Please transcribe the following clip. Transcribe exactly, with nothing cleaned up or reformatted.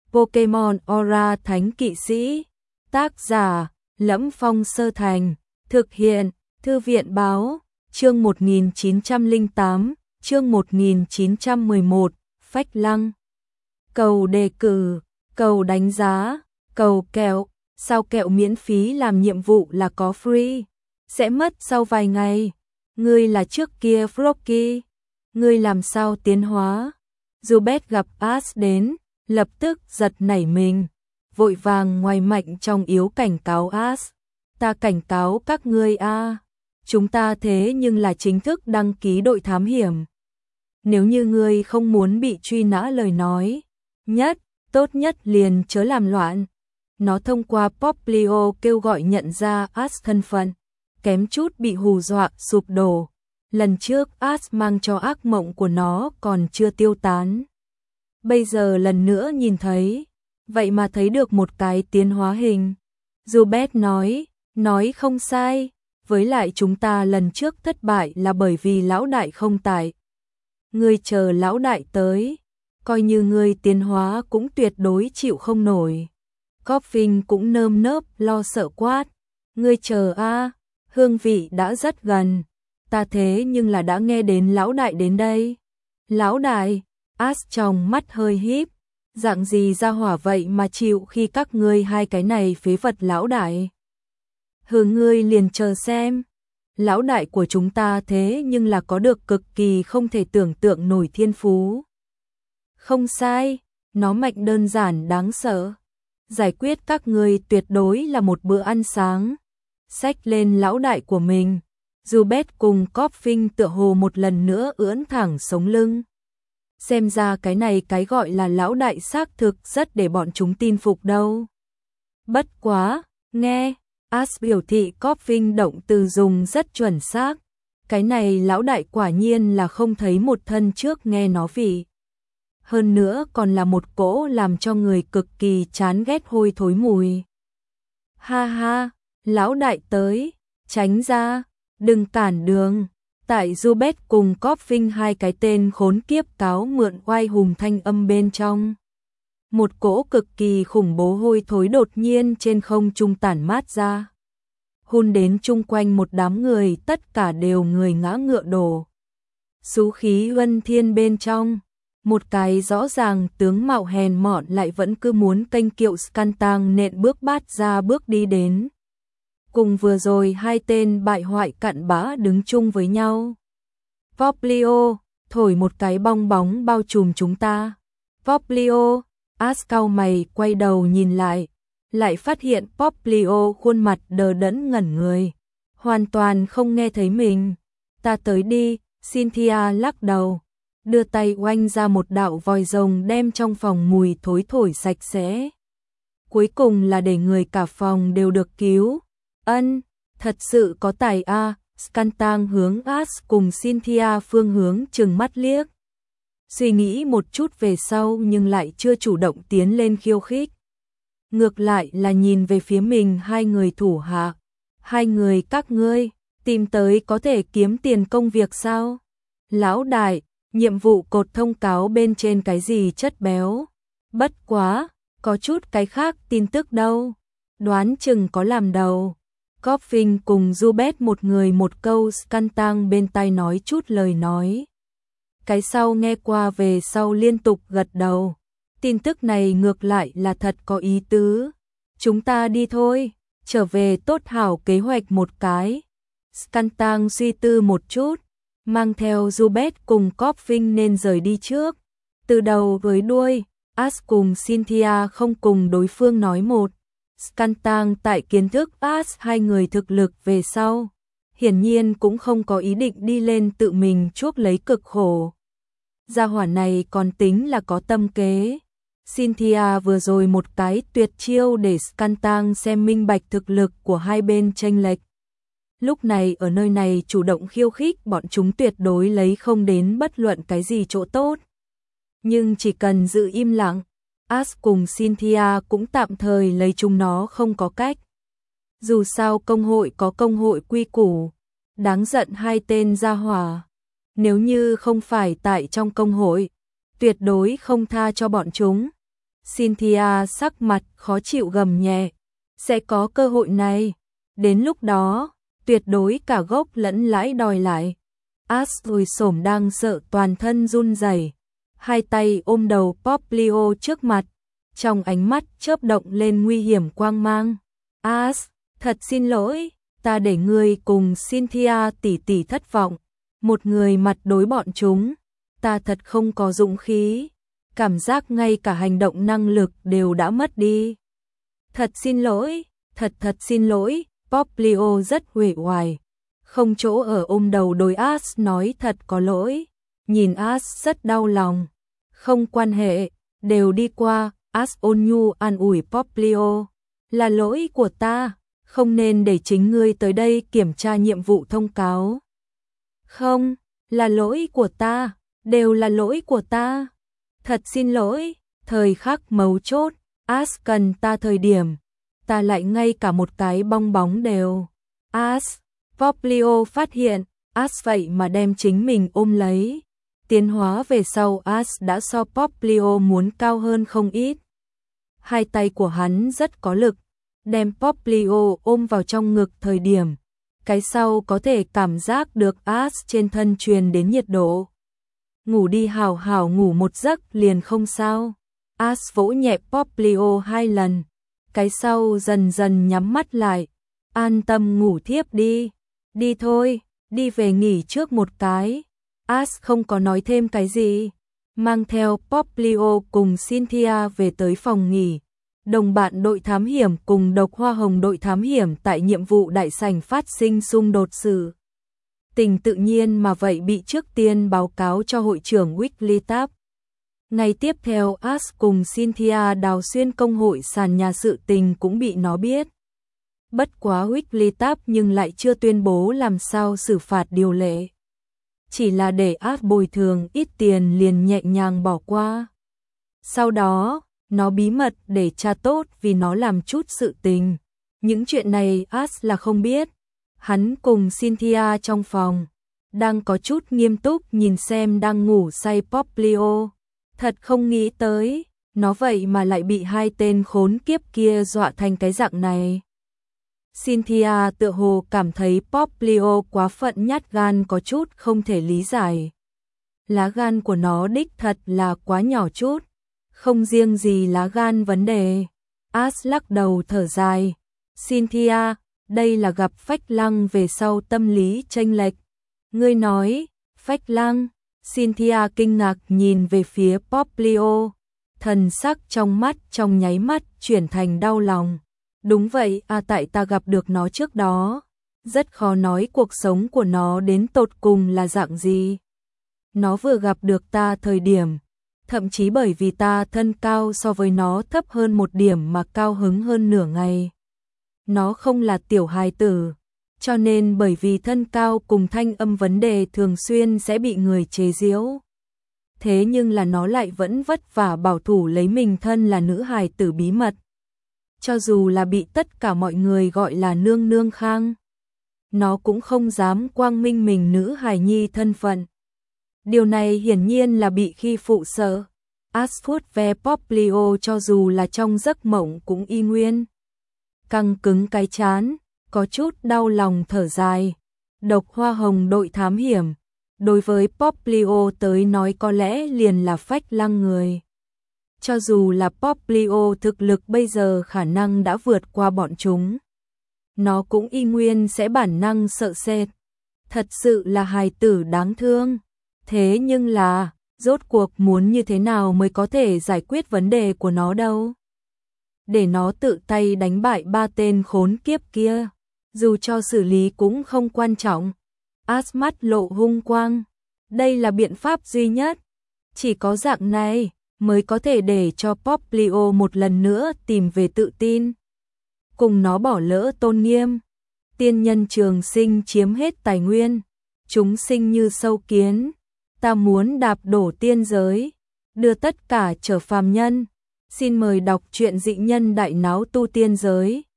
Pokemon Aura Thánh Kỵ Sĩ. Tác giả: Lẫm Phong Sơ Thành. Thực hiện: Thư viện báo. Chương một nghìn chín trăm lẻ tám, chương một nghìn chín trăm mười một, Phách Lăng. Cầu đề cử, cầu đánh giá, cầu kẹo. Sao kẹo miễn phí làm nhiệm vụ là có free? Sẽ mất sau vài ngày. Ngươi là trước kia Frocky. Ngươi làm sao tiến hóa? Zubat gặp Ash đến, lập tức giật nảy mình, vội vàng ngoài mạnh trong yếu cảnh cáo Ash. Ta cảnh cáo các ngươi a, chúng ta thế nhưng là chính thức đăng ký đội thám hiểm. Nếu như ngươi không muốn bị truy nã lời nói, nhất, tốt nhất liền chớ làm loạn. Nó thông qua Popplio kêu gọi nhận ra Ash thân phận, kém chút bị hù dọa sụp đổ. Lần trước Ash mang cho ác mộng của nó còn chưa tiêu tán. Bây giờ lần nữa nhìn thấy, vậy mà thấy được một cái tiến hóa hình. Zubat nói, nói không sai, với lại chúng ta lần trước thất bại là bởi vì lão đại không tại. Ngươi chờ lão đại tới, coi như ngươi tiến hóa cũng tuyệt đối chịu không nổi. Coffin cũng nơm nớp lo sợ quát, ngươi chờ a, hương vị đã rất gần, ta thế nhưng là đã nghe đến lão đại đến đây. Lão đại? Ash trong mắt hơi híp, dạng gì ra hỏa vậy mà chịu khi các ngươi hai cái này phế vật lão đại. Hừ, ngươi liền chờ xem. Lão đại của chúng ta thế nhưng là có được cực kỳ không thể tưởng tượng nổi thiên phú. Không sai, nó mạnh đơn giản đáng sợ. Giải quyết các ngươi tuyệt đối là một bữa ăn sáng. Xách lên lão đại của mình. Zubat cùng Coffin tựa hồ một lần nữa ưỡn thẳng sống lưng. Xem ra cái này cái gọi là lão đại xác thực rất để bọn chúng tin phục đâu. Bất quá, nghe, Ash biểu thị Coffin động từ dùng rất chuẩn xác. Cái này lão đại quả nhiên là không thấy một thân trước nghe nó vị. Hơn nữa còn là một cỗ làm cho người cực kỳ chán ghét hôi thối mùi. Ha ha, lão đại tới, tránh ra, đừng cản đường. Tại Zubat cùng Coffin hai cái tên khốn kiếp cáo mượn oai hùng thanh âm bên trong. Một cỗ cực kỳ khủng bố hôi thối đột nhiên trên không trung tản mát ra. Hun đến chung quanh một đám người, tất cả đều người ngã ngựa đổ. Xú khí uân thiên bên trong, một cái rõ ràng tướng mạo hèn mọn lại vẫn cứ muốn kênh kiệu Scantan nện bước bát ra bước đi đến. Cùng vừa rồi hai tên bại hoại cặn bã đứng chung với nhau. Popplio, thổi một cái bong bóng bao trùm chúng ta. Popplio, Ash cau mày quay đầu nhìn lại, lại phát hiện Popplio khuôn mặt đờ đẫn ngẩn người, hoàn toàn không nghe thấy mình. Ta tới đi, Cynthia lắc đầu, đưa tay oanh ra một đạo vòi rồng đem trong phòng mùi thối thổi sạch sẽ. Cuối cùng là để người cả phòng đều được cứu. Ân, thật sự có tài a. À. Scantan hướng Ash cùng Cynthia phương hướng trừng mắt liếc. Suy nghĩ một chút về sau nhưng lại chưa chủ động tiến lên khiêu khích. Ngược lại là nhìn về phía mình hai người thủ hạ. Hai người các ngươi, tìm tới có thể kiếm tiền công việc sao? Lão đại, nhiệm vụ cột thông cáo bên trên cái gì chất béo? Bất quá, có chút cái khác tin tức đâu. Đoán chừng có làm đầu. Coffin cùng Zubat một người một câu, Scantan bên tai nói chút lời nói. Cái sau nghe qua về sau liên tục gật đầu. Tin tức này ngược lại là thật có ý tứ. Chúng ta đi thôi, trở về tốt hảo kế hoạch một cái. Scantan suy tư một chút, mang theo Zubat cùng Coffin nên rời đi trước. Từ đầu với đuôi, Ash cùng Cynthia không cùng đối phương nói một. Scantan tại kiến thức Ash hai người thực lực về sau, hiển nhiên cũng không có ý định đi lên tự mình chuốc lấy cực khổ. Gia hỏa này còn tính là có tâm kế. Cynthia vừa rồi một cái tuyệt chiêu để Scantan xem minh bạch thực lực của hai bên chênh lệch. Lúc này ở nơi này chủ động khiêu khích bọn chúng tuyệt đối lấy không đến bất luận cái gì chỗ tốt. Nhưng chỉ cần giữ im lặng, Ash cùng Cynthia cũng tạm thời lấy chúng nó không có cách. Dù sao công hội có công hội quy củ, đáng giận hai tên gia hỏa. Nếu như không phải tại trong công hội, tuyệt đối không tha cho bọn chúng. Cynthia sắc mặt khó chịu gầm nhẹ. Sẽ có cơ hội này. Đến lúc đó, tuyệt đối cả gốc lẫn lãi đòi lại. Ash ngồi xổm đang sợ toàn thân run rẩy, hai tay ôm đầu Poplio trước mặt, trong ánh mắt chớp động lên nguy hiểm quang mang. Ash, thật xin lỗi, ta để ngươi cùng Cynthia tỷ tỷ thất vọng. Một người mặt đối bọn chúng, ta thật không có dũng khí. Cảm giác ngay cả hành động năng lực đều đã mất đi. Thật xin lỗi, thật thật xin lỗi, Poplio rất uể oải. Không chỗ ở ôm đầu đối Ash nói thật có lỗi. Nhìn Ash rất đau lòng. Không quan hệ, đều đi qua. Ash ôn nhu an ủi Poplio. Là lỗi của ta, không nên để chính ngươi tới đây kiểm tra nhiệm vụ thông cáo. Không, là lỗi của ta, đều là lỗi của ta. Thật xin lỗi, thời khắc mấu chốt, Ash cần ta thời điểm, ta lại ngay cả một cái bong bóng đều. Ash, Poplio phát hiện, Ash vậy mà đem chính mình ôm lấy. Tiến hóa về sau Ash đã so Poplio muốn cao hơn không ít. Hai tay của hắn rất có lực, đem Poplio ôm vào trong ngực thời điểm. Cái sau có thể cảm giác được Ash trên thân truyền đến nhiệt độ. Ngủ đi hào hào ngủ một giấc liền không sao. Ash vỗ nhẹ Poplio hai lần. Cái sau dần dần nhắm mắt lại. An tâm ngủ thiếp đi. Đi thôi, đi về nghỉ trước một cái. Ash không có nói thêm cái gì. Mang theo Poplio cùng Cynthia về tới phòng nghỉ. Đồng bạn đội thám hiểm cùng Độc Hoa Hồng đội thám hiểm tại nhiệm vụ đại sảnh phát sinh xung đột sự. Tình tự nhiên mà vậy bị trước tiên báo cáo cho hội trưởng Wigglytuff. Ngày tiếp theo Ash cùng Cynthia đào xuyên công hội sàn nhà sự tình cũng bị nó biết. Bất quá Wigglytuff nhưng lại chưa tuyên bố làm sao xử phạt điều lệ. Chỉ là để Ash bồi thường ít tiền liền nhẹ nhàng bỏ qua. Sau đó, nó bí mật để tra tốt vì nó làm chút sự tình. Những chuyện này Ash là không biết. Hắn cùng Cynthia trong phòng, đang có chút nghiêm túc nhìn xem đang ngủ say Poplio. Thật không nghĩ tới, nó vậy mà lại bị hai tên khốn kiếp kia dọa thành cái dạng này. Cynthia tựa hồ cảm thấy Poplio quá phận nhát gan có chút không thể lý giải. Lá gan của nó đích thật là quá nhỏ chút. Không riêng gì lá gan vấn đề. Ash lắc đầu thở dài. Cynthia, đây là gặp phách lăng về sau tâm lý chênh lệch. Ngươi nói, phách lăng. Cynthia kinh ngạc nhìn về phía Poplio. Thần sắc trong mắt trong nháy mắt chuyển thành đau lòng. Đúng vậy, à tại ta gặp được nó trước đó. Rất khó nói cuộc sống của nó đến tột cùng là dạng gì. Nó vừa gặp được ta thời điểm. Thậm chí bởi vì ta thân cao so với nó thấp hơn một điểm mà cao hứng hơn nửa ngày. Nó không là tiểu hài tử, cho nên bởi vì thân cao cùng thanh âm vấn đề thường xuyên sẽ bị người chế giễu. Thế nhưng là nó lại vẫn vất vả bảo thủ lấy mình thân là nữ hài tử bí mật. Cho dù là bị tất cả mọi người gọi là nương nương khang, nó cũng không dám quang minh mình nữ hài nhi thân phận. Điều này hiển nhiên là bị khi phụ sợ. Ash vuốt ve Poplio cho dù là trong giấc mộng cũng y nguyên. Căng cứng cái chán, có chút đau lòng thở dài. Độc Hoa Hồng đội thám hiểm, đối với Poplio tới nói có lẽ liền là phách lăng người. Cho dù là Poplio thực lực bây giờ khả năng đã vượt qua bọn chúng, nó cũng y nguyên sẽ bản năng sợ sệt. Thật sự là hài tử đáng thương. Thế nhưng là, rốt cuộc muốn như thế nào mới có thể giải quyết vấn đề của nó đâu. Để nó tự tay đánh bại ba tên khốn kiếp kia, dù cho xử lý cũng không quan trọng. Ash mắt lộ hung quang. Đây là biện pháp duy nhất. Chỉ có dạng này mới có thể để cho Poplio một lần nữa tìm về tự tin. Cùng nó bỏ lỡ tôn nghiêm. Tiên nhân trường sinh chiếm hết tài nguyên. Chúng sinh như sâu kiến. Ta muốn đạp đổ tiên giới, đưa tất cả trở phàm nhân. Xin mời đọc truyện Dị Nhân Đại Náo Tu Tiên Giới.